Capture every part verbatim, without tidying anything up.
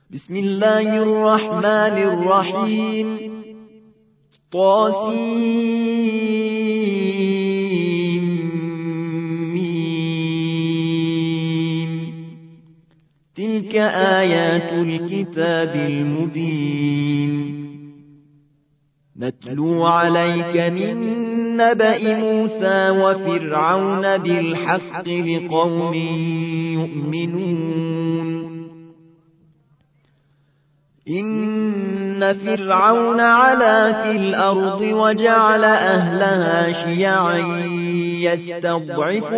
بسم الله الرحمن الرحيم. طاسيم. تلك آيات الكتاب المبين. نتلو عليك من نبأ موسى وفرعون بالحق لقوم يؤمنون. إن فرعون علا في الأرض وجعل أهلها شيعا يستضعف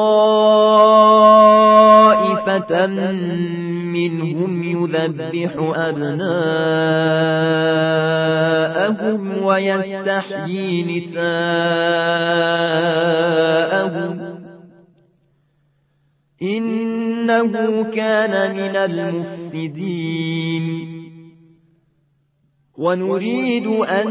طائفة منهم يذبح أبناءهم ويستحيي نساءهم إنه كان من المفسدين. ونريد أن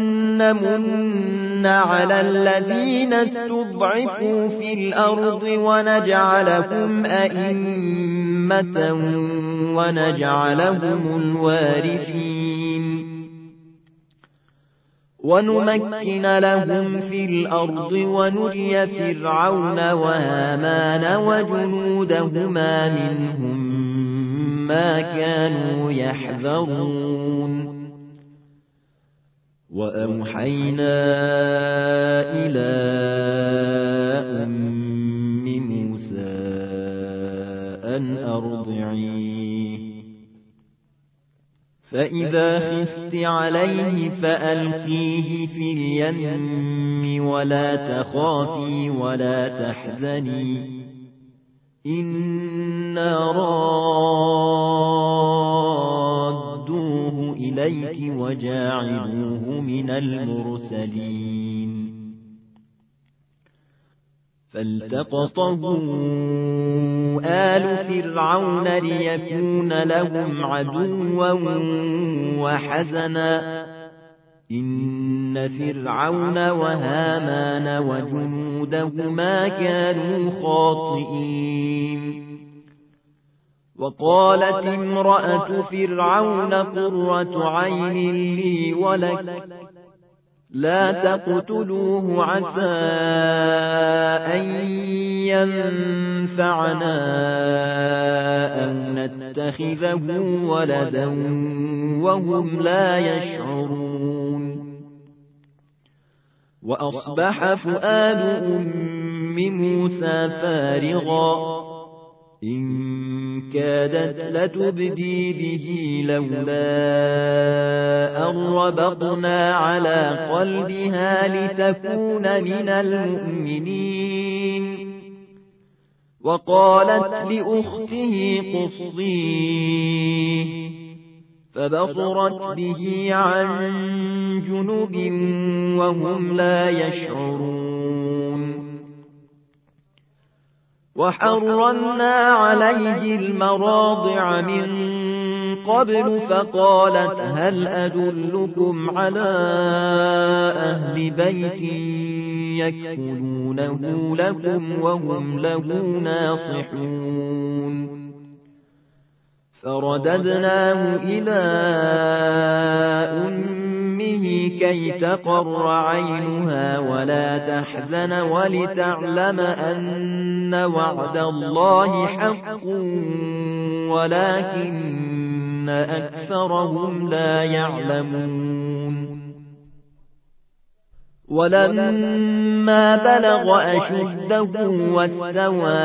نمن على الذين استضعفوا في الأرض ونجعلهم أئمة ونجعلهم الوارثين ونمكن لهم في الأرض ونري فرعون وهامان وجنودهما منهم ما كانوا يحذرون. وأوحينا إلى أم موسى أن أرضعيه فإذا خفت عليه فألقيه في اليم ولا تخافي ولا تحزني إنا رادوه إليك وجاعلوه من المرسلين. فالتقطه آل فرعون ليكون لهم عدوا وحزنا إن فرعون وهامان وجنودهما كانوا خاطئين. وقالت امرأة فرعون قرة عين لي ولك لا تقتلوه عسى أن ينفعنا أو نتخذه ولدا وهم لا يشعرون. وأصبح فؤاد أم موسى فارغا إن كادت لتبدي به لولا أن ربطنا على قلبها لتكون من المؤمنين. وقالت لأخته قصيه فبصرت به عن جنب وهم لا يشعرون. وحرمنا عليه المراضع من قبل فقالت هل أدلكم على أهل بيت يكفلونه لكم وهم له ناصحون. فرددناه إلى أمه كي تقر عينها ولا تحزن ولتعلم أن وعد الله حق ولكن أكثرهم لا يعلمون. ولما بلغ أشده واستوى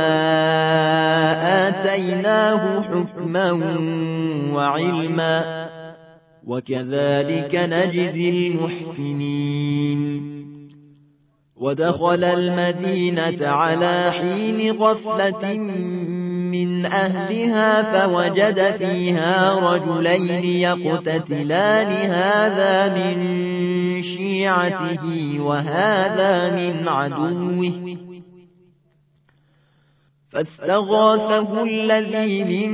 آتيناه حكما وعلما وكذلك نجزي المحسنين. ودخل المدينة على حين غفلة من أهلها فوجد فيها رجلين يقتتلان هذا من شيعته وهذا من عدوه فاستغاثه الذي من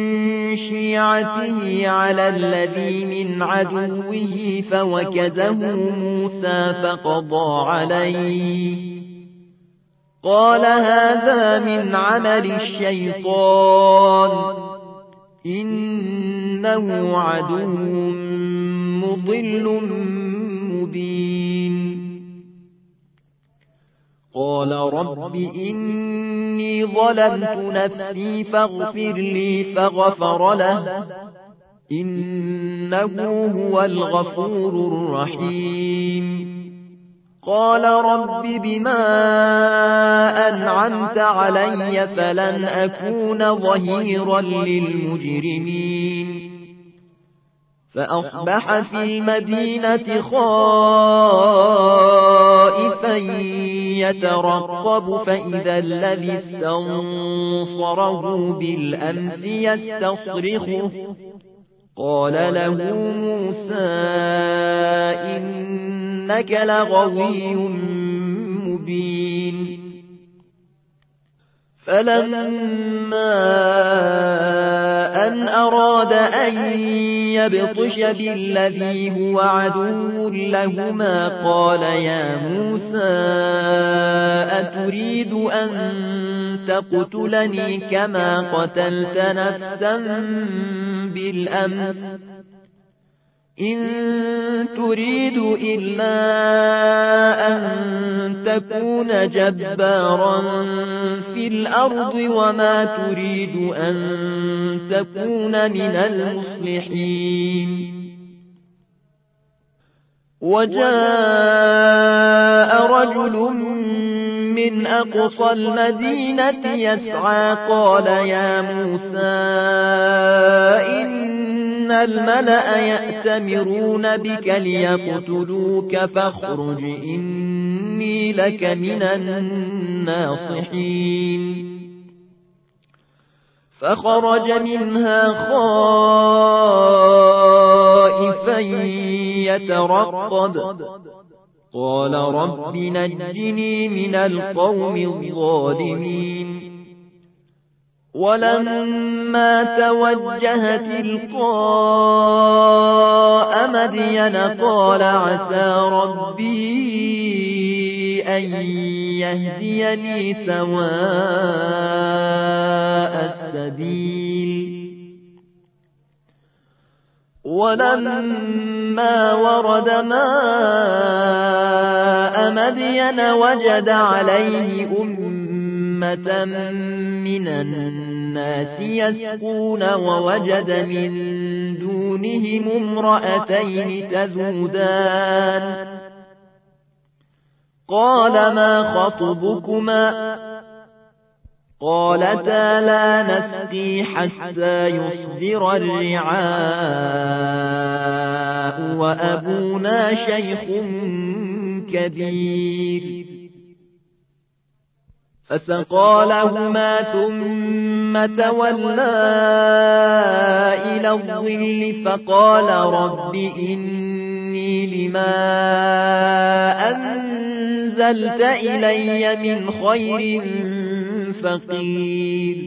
شيعته على الذي من عدوه فوكزه موسى فقضى عليه قال هذا من عمل الشيطان إن إنه عدو مضل مبين قال رب إني ظلمت نفسي فاغفر لي فغفر له إنه هو الغفور الرحيم قال رب بما أنعمت علي فلن أكون ظهيرا للمجرمين فأصبح في المدينة خائفا يترقب فإذا الذي استنصره بالأمس يستصرخه قال له موسى إنك لغوي مبين فلما أن أراد أن يبطش بالذي هو عدو لهما قال يا موسى أتريد أن تقتلني كما قتلت نفسا بالأمس إن تريد إلا أن تكون جبارا في الأرض وما تريد أن تكون من المصلحين وجاء رجل من أقصى المدينة يسعى قال يا موسى إن الملأ يأتمرون بك ليقتلوك فاخرج إني لك من الناصحين فخرج منها خائفا يترقب قال رب نجني من القوم الظالمين ولما توجه تلقاء مدين قال عسى ربي أن يهديني سواء السبيل ولما ورد ماء مدين وجد عليه أمة من الناس يسقون ووجد من دونهم امرأتين تذودان قال ما خطبكما قالتا لا نسقي حتى يصدر الرعاء وأبونا شيخ كبير فسقى لهما ثم تولى إلى الظل فقال رب إني لما أنزلت إلي من خير فقير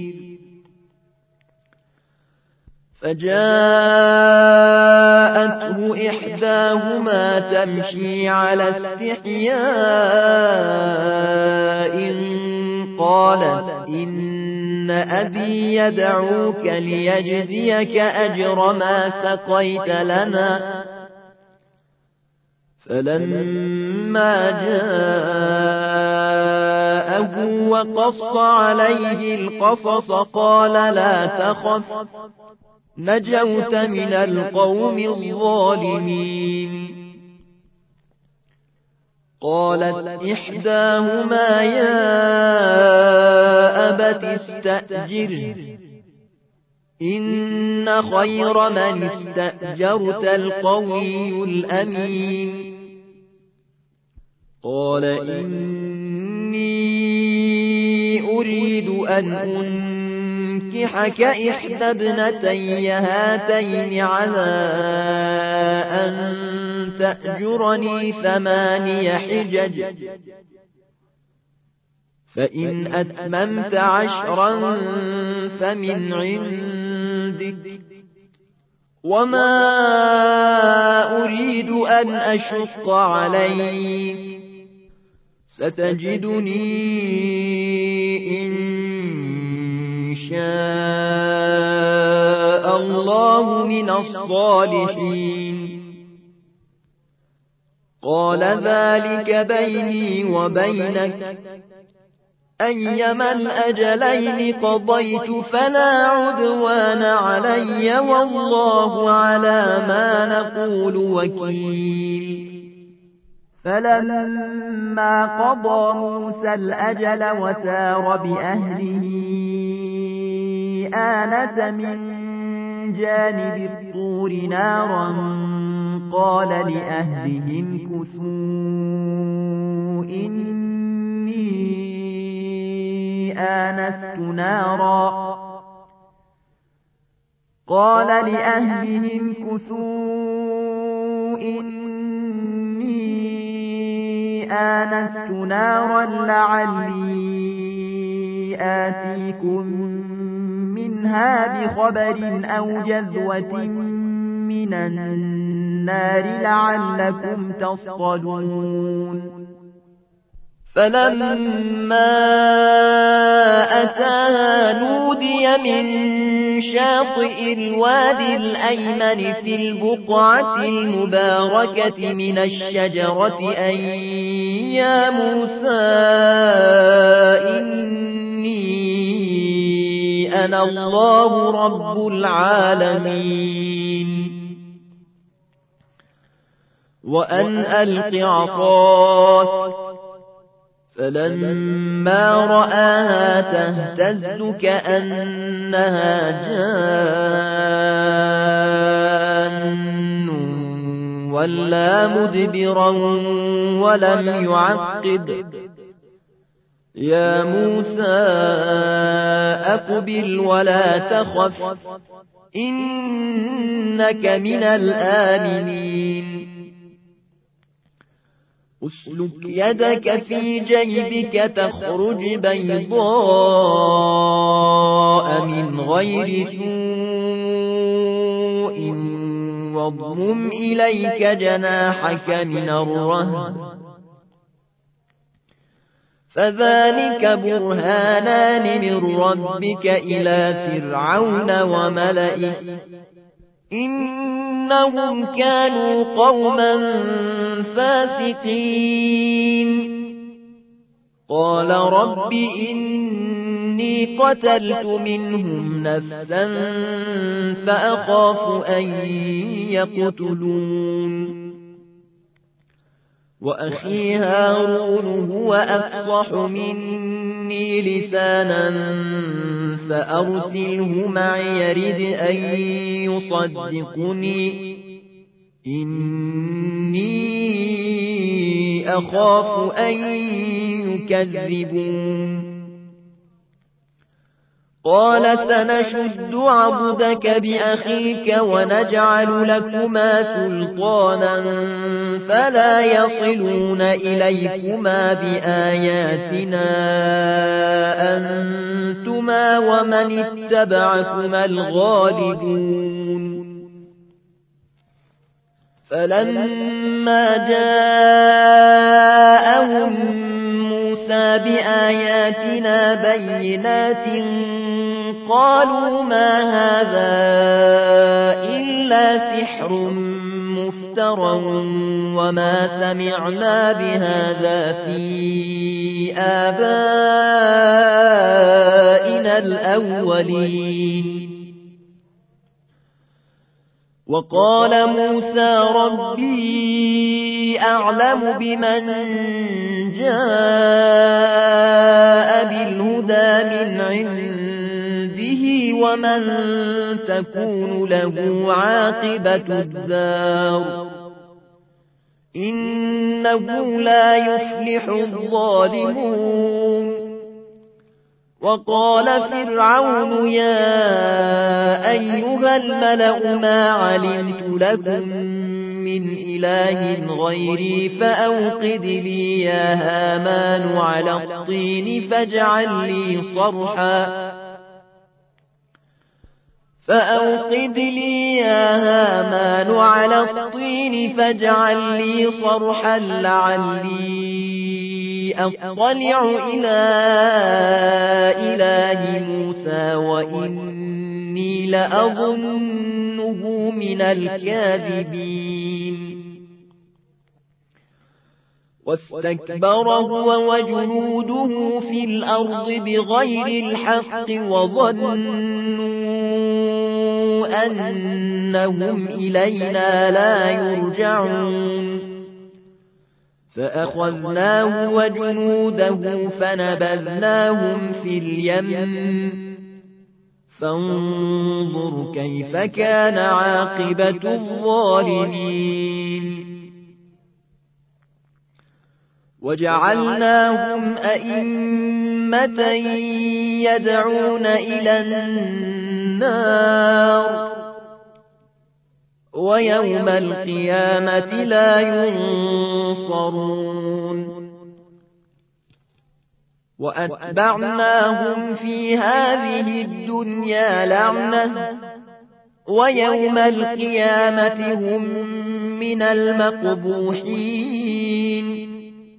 فجاءته إحداهما تمشي على استحياء قالت إن أبي يدعوك ليجزيك أجر ما سقيت لنا فلما جاءه وقص عليه القصص قال لا تخف نجوت من القوم الظالمين قالت إحداهما يا أبت استأجره إن خير من استأجرت القوي الأمين قال إني أريد أن أنكحك إحدى ابنتي هاتين على أن تأجرني ثماني حجج فإن أتممت عشرا فمن عندك وما أريد أن أشق عليك ستجدني إن شاء الله من الصالحين قال ذلك بيني وبينك أيما الأجلين قضيت فلا عدوان علي والله على ما نقول وكيل فلما قضى موسى الأجل وسار بأهله آنس من جانب الطور نارا قال لأهلهم كثوا إني آنست نارا قال لأهلهم كثوا إني آنست نارا لعلي آتيكم منها بخبر أو جذوة من النار لعلكم تصطلون فلما أتاها نودي من شاطئ الوادي الأيمن في البقعة المباركة من الشجرة أن يا موسى إني أنا الله رب العالمين وأن ألق عصاك فلما رآها تهتز كأنها جان ولا مدبرا ولم يعقب يا موسى أقبل ولا تخف إنك من الآمنين أسلك يدك في جيبك تخرج بيضاء من غير سوء واضمم إليك جناحك من الرهب فذلك برهانان من ربك إلى فرعون وملئه إنهم كانوا قوما فاسقين قال رب إني قتلت منهم نفسا فأخاف أن يقتلون وأخي هارون هو أفصح مني لسانا فأرسله معي يرد أن يصدقني إني أخاف أن يكذبون قال سنشد عضدك بأخيك ونجعل لكما سلطانا فلا يصلون إليكما بآياتنا أنتما ومن اتبعكما الغالبون فلما جاءهم موسى بآياتنا بينات قالوا ما هذا إلا سحر مفترى وما سمعنا بهذا في آبائنا الأولين وقال موسى ربي أعلم بمن جاء بالهدى من عنده ومن تكون له عاقبة الدار إنه لا يفلح الظالمون وقال فرعون يا أيها الملأ ما علمت لكم من إله غيري فأوقد لي يا هامان على الطين فاجعل لي صرحا فأوقد لي يا هامان على الطين فاجعل لي صرحا لعلي أطلع إلى إله موسى وإني إني لأظنه من الكاذبين واستكبر هو وجنوده في الأرض بغير الحق وظنوا أنهم إلينا لا يرجعون فأخذناه وجنوده فنبذناهم في اليم فانظر كيف كان عاقبة الظالمين وجعلناهم أئمة يدعون إلى النار ويوم القيامة لا ينصرون وأتبعناهم في هذه الدنيا لعنة ويوم القيامة هم من المقبوحين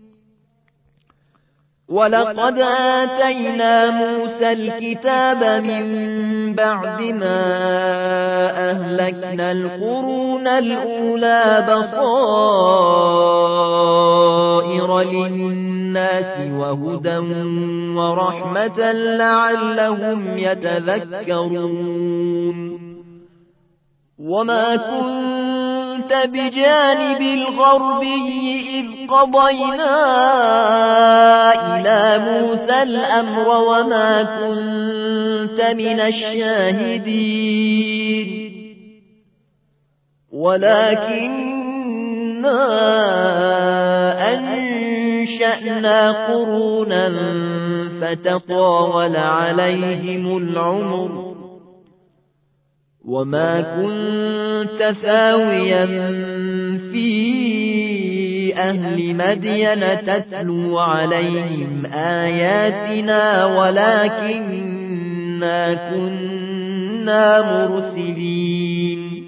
ولقد آتينا موسى الكتاب من بعد ما أهلكنا القرون الأولى بصائر للناس وهدى ورحمة لعلهم يتذكرون وما كنت بجانب الغربي إذ قضينا إلى موسى الأمر وما كنت من الشاهدين ولكننا أنشأنا قرونا فتطاول عليهم العمر وما كنت ثاويا في أهل مدين تتلو عليهم آياتنا ولكننا كنا مرسلين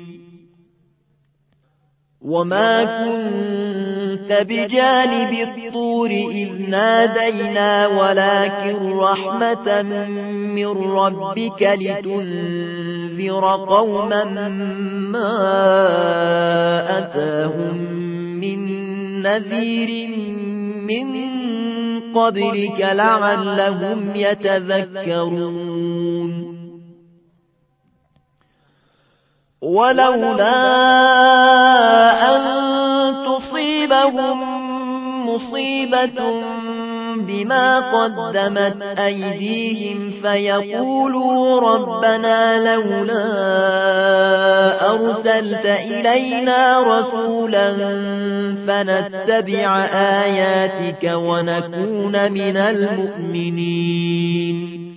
وما كنت بجانب الطور إذ نادينا ولكن رحمة من ربك لتنذر قوما ما أتاهم من نذير من قبلك لعلهم يتذكرون ولولا أن تصيبهم مصيبة بما قدمت أيديهم فيقولوا ربنا لولا أرسلت إلينا رسولا فنتبع آياتك ونكون من المؤمنين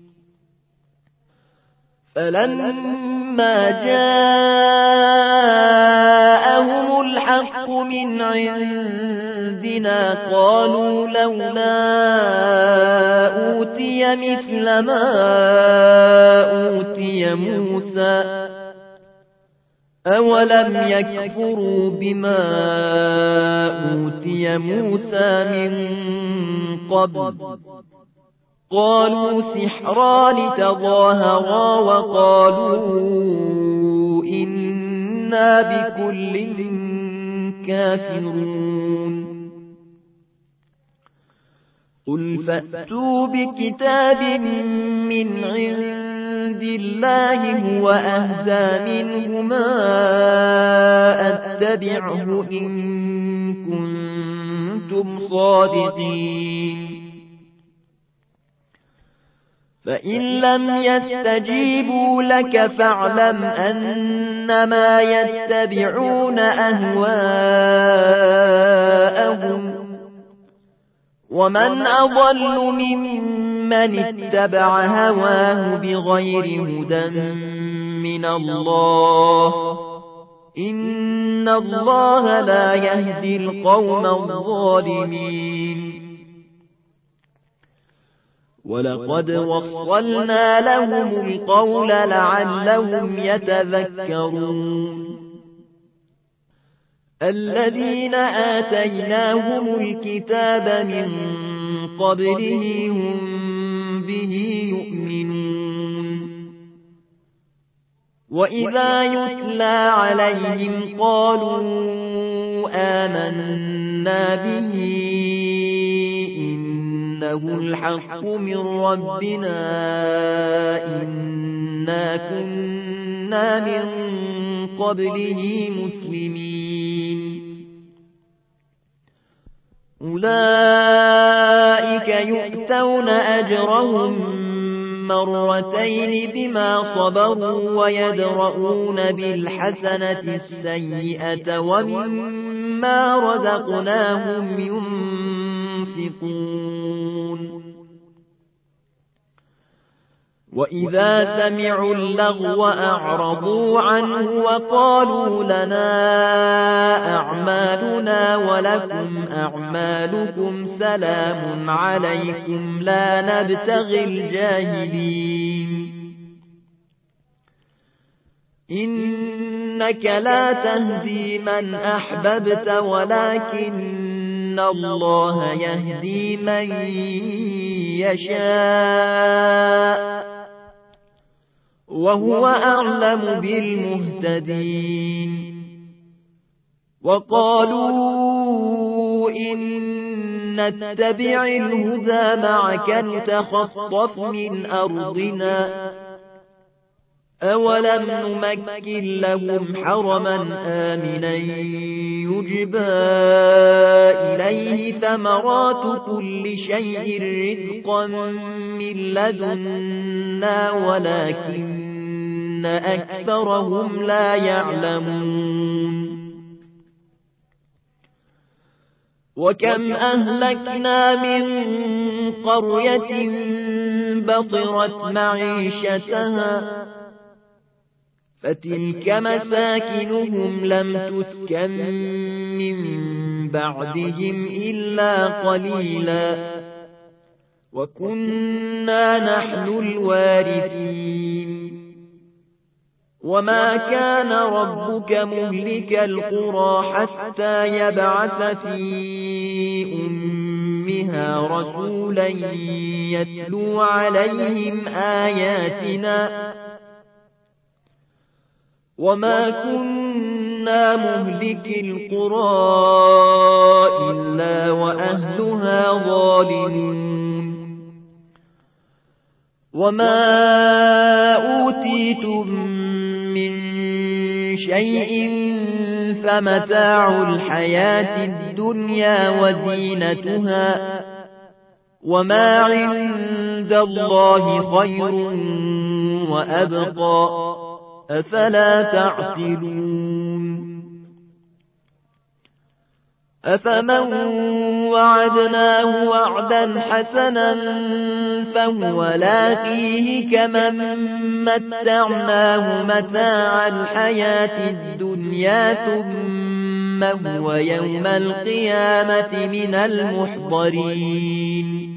فلما جاءهم الحق من عندنا قالوا لولا أوتي مثل ما أوتي موسى أولم يكفروا بما أوتي موسى من قبل قالوا سحران تظاهرا وقالوا إنا بكل كافرون قل فأتوا بكتاب من عند الله هو أهدى منهما أتبعه إن كنتم صادقين فإن لم يستجيبوا لك فاعلم أنما يتبعون أهواءهم ومن أضل ممن اتبع هواه بغير هدى من الله إن الله لا يهدي القوم الظالمين ولقد وصلنا لهم القول لعلهم يتذكرون الذين آتيناهم الكتاب من قبله هم به يؤمنون وإذا يتلى عليهم قالوا آمنا به إنه الحق من ربنا إنا كنا من قبله مسلمين أولئك يؤتون أجرهم مرتين بما صبروا ويدرؤون بالحسنة السيئة ومما رزقناهم ينفقون وإذا سمعوا اللغو أعرضوا عنه وقالوا لنا أعمالنا ولكم أعمالكم سلام عليكم لا نبتغي الجاهلين إنك لا تهدي من أحببت ولكن الله يهدي من يشاء وهو أعلم بالمهتدين وقالوا إن نتبع الهدى معك نتخطف من أرضنا أولم نمكن لهم حرما آمنا يجبى إليه ثمرات كل شيء رزقا من لدنا ولكن أكثرهم لا يعلمون وكم أهلكنا من قرية بطرت معيشتها فتلك مساكنهم لم تسكن من بعدهم إلا قليلا وكنا نحن الوارثين وما كان ربك مهلك القرى حتى يبعث في أمها رسولا يتلو عليهم آياتنا وما كنا مهلك القرى إلا وأهلها ظالمون وما أوتيتم من شيء فمتاع الحياة الدنيا وزينتها وما عند الله خير وأبقى أفلا تعقلون أفمن وعدناه وعدا حسنا فهو لاقيه كمن متعناه متاع الحياة الدنيا ثم هو يوم القيامة من المحضرين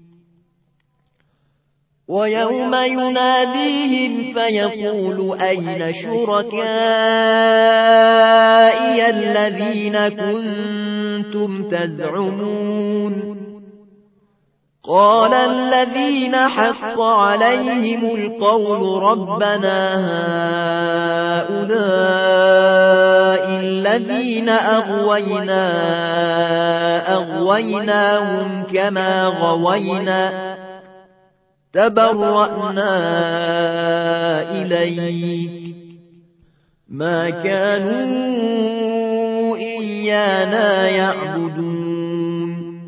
ويوم يناديهم فيقول أين شركائي الذين كنتم تزعمون قال الذين حق عليهم القول ربنا هؤلاء الذين أغوينا أغويناهم كما غوينا تبرأنا إليك ما كانوا إيانا يعبدون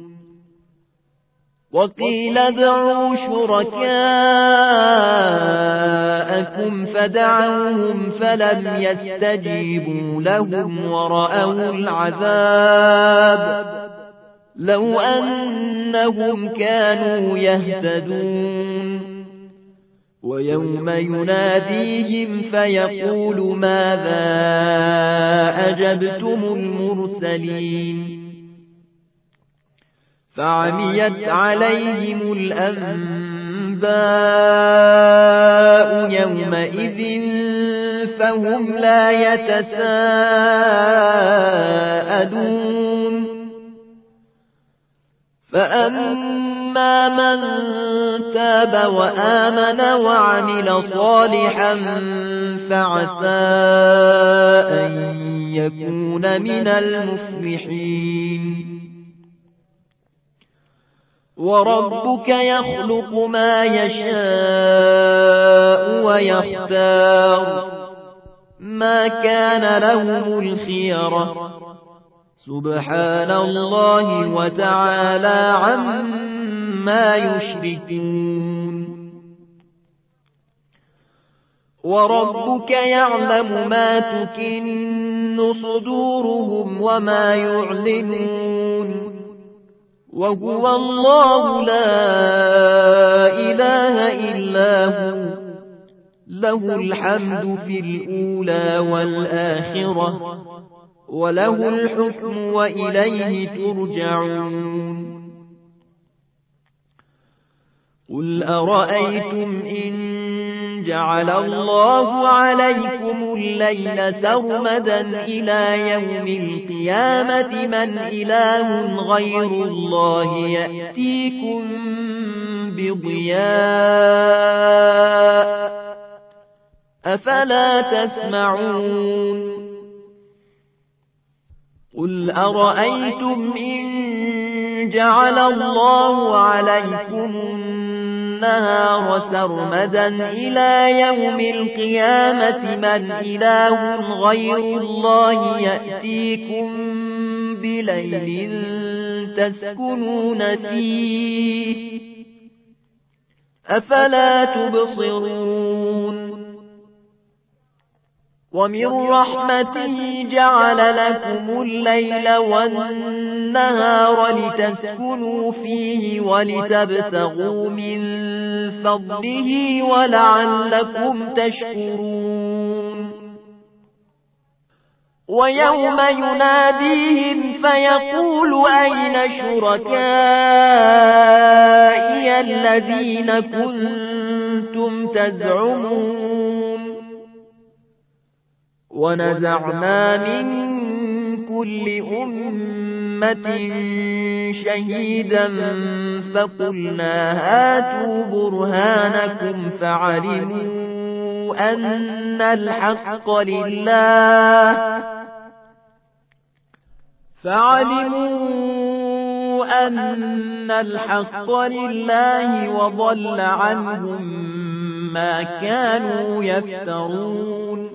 وقيل ادعوا شركاءكم فدعوهم فلم يستجيبوا لهم ورأوا العذاب لو أنهم كانوا يهتدون ويوم يناديهم فيقول ماذا أجبتم المرسلين فعميت عليهم الأنباء يومئذ فهم لا يتساءلون فأما وأما من تاب وآمن وعمل صالحا فعسى أن يكون من المفلحين وربك يخلق ما يشاء ويختار ما كان لهم الخيرة سبحان الله وتعالى عما يشركون وربك يعلم ما تكن صدورهم وما يعلنون وهو الله لا إله إلا هو له الحمد في الأولى والآخرة وله الحكم وإليه ترجعون قل أرأيتم إن جعل الله عليكم الليل سرمدا إلى يوم القيامة من إله غير الله يأتيكم بضياء أفلا تسمعون قل أرأيتم إن جعل الله عليكم النهار سرمدا إلى يوم القيامة من إله غير الله يأتيكم بليل تسكنون فيه أفلا تبصرون ومن رحمته جعل لكم الليل والنهار لتسكنوا فيه ولتبتغوا من فضله ولعلكم تشكرون ويوم يناديهم فيقول أين شركائي الذين كنتم تزعمون ونزعنا من كل أمة شهيدا فقلنا هاتوا برهانكم فعلموا أن الحق لله فعلموا أن الحق لله وضل عنهم ما كانوا يفترون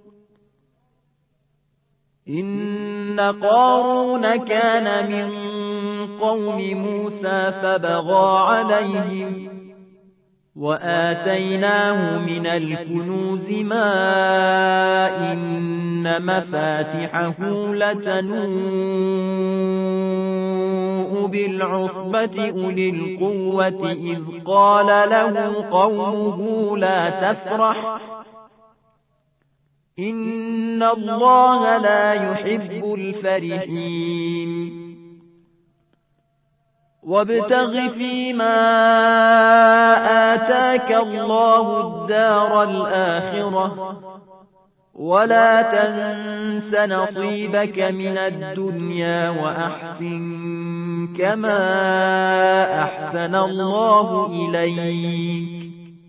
إن قارون كان من قوم موسى فبغى عليهم وآتيناه من الكنوز ما إن مفاتحه لتنوء بالعصبة أولي القوة إذ قال له قومه لا تفرح إن الله لا يحب الفرحين وابتغ فيما آتاك الله الدار الآخرة ولا تنس نصيبك من الدنيا وأحسن كما أحسن الله إليك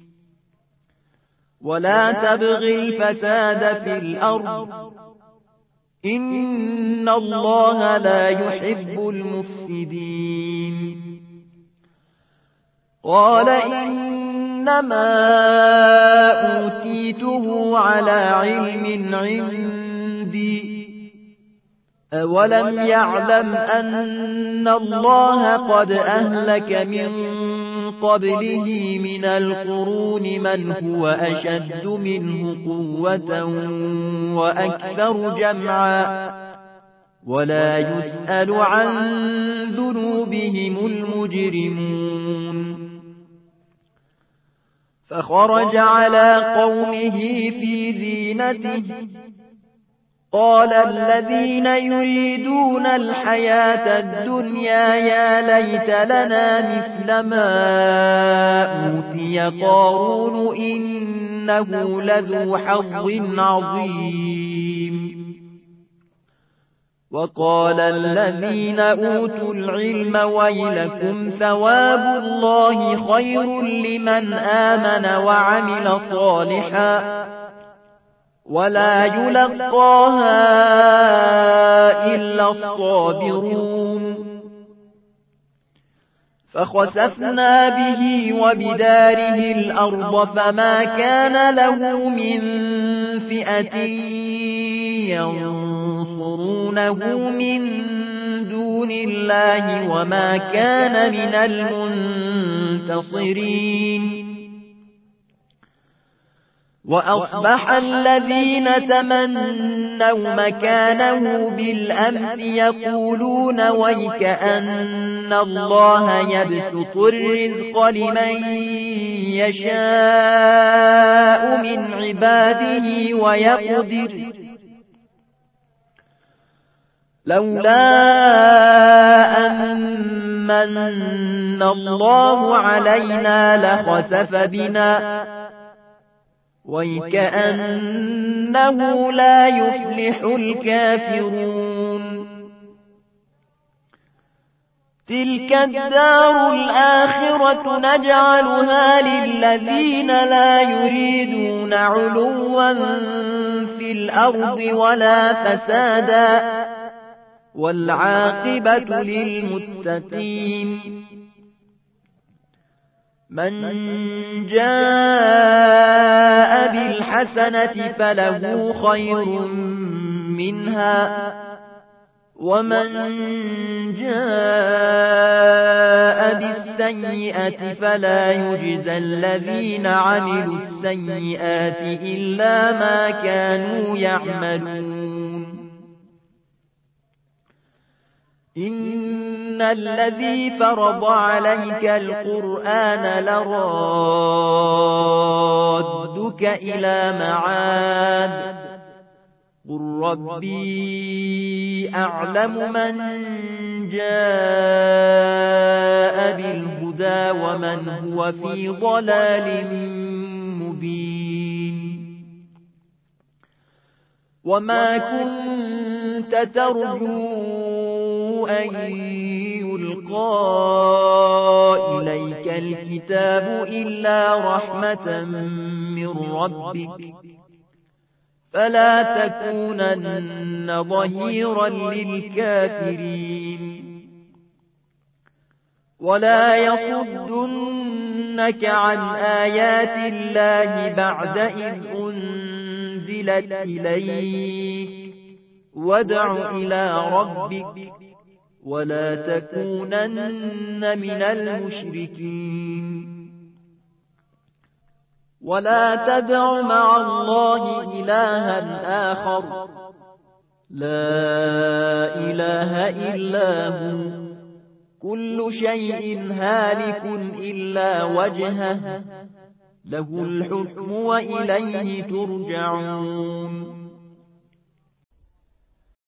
ولا تبغ الفساد في الأرض إن الله لا يحب المفسدين قال إنما أوتيته على علم عندي أولم يعلم أن الله قد أهلك من قبله من القرون من هو أشد منه قوة وأكثر جمعا ولا يسأل عن ذنوبهم المجرمون فخرج على قومه في زينته قال الذين يريدون الحياة الدنيا يا ليت لنا مثل ما أوتي قارون إنه لذو حظ عظيم وقال الذين أوتوا العلم ويلكم ثواب الله خير لمن آمن وعمل صالحا ولا يلقاها إلا الصابرون فخسفنا به وبداره الأرض فما كان له من فئة ينصرونه من دون الله وما كان من المنتصرين وأصبح الذين تمنوا مكانه بالأمس يقولون ويكأن الله يبسط الرزق لمن يشاء من عباده ويقدر لولا أن من الله علينا لخسف بنا ويكأنه لا يفلح الكافرون تلك الدار الآخرة نجعلها للذين لا يريدون علوا في الأرض ولا فسادا والعاقبة للمتقين من جاء بالحسنة فله خير منها ومن جاء بالسيئة فلا يجزى الذين عملوا السيئات إلا ما كانوا يعملون إن الذي فرض عليك القرآن لرادك إلى معاد قل ربي أعلم من جاء بالهدى ومن هو في ضلال مبين وما كنت ترجو أن يلقى إليك الكتاب إلا رحمة من ربك فلا تكونن ظهيرا للكافرين ولا يصدنك عن آيات الله بعد إذ أنزلت إليك وادع إلى ربك ولا تكونن من المشركين ولا تدع مع الله إلها آخر لا إله إلا هو كل شيء هالك إلا وجهه له الحكم وإليه ترجعون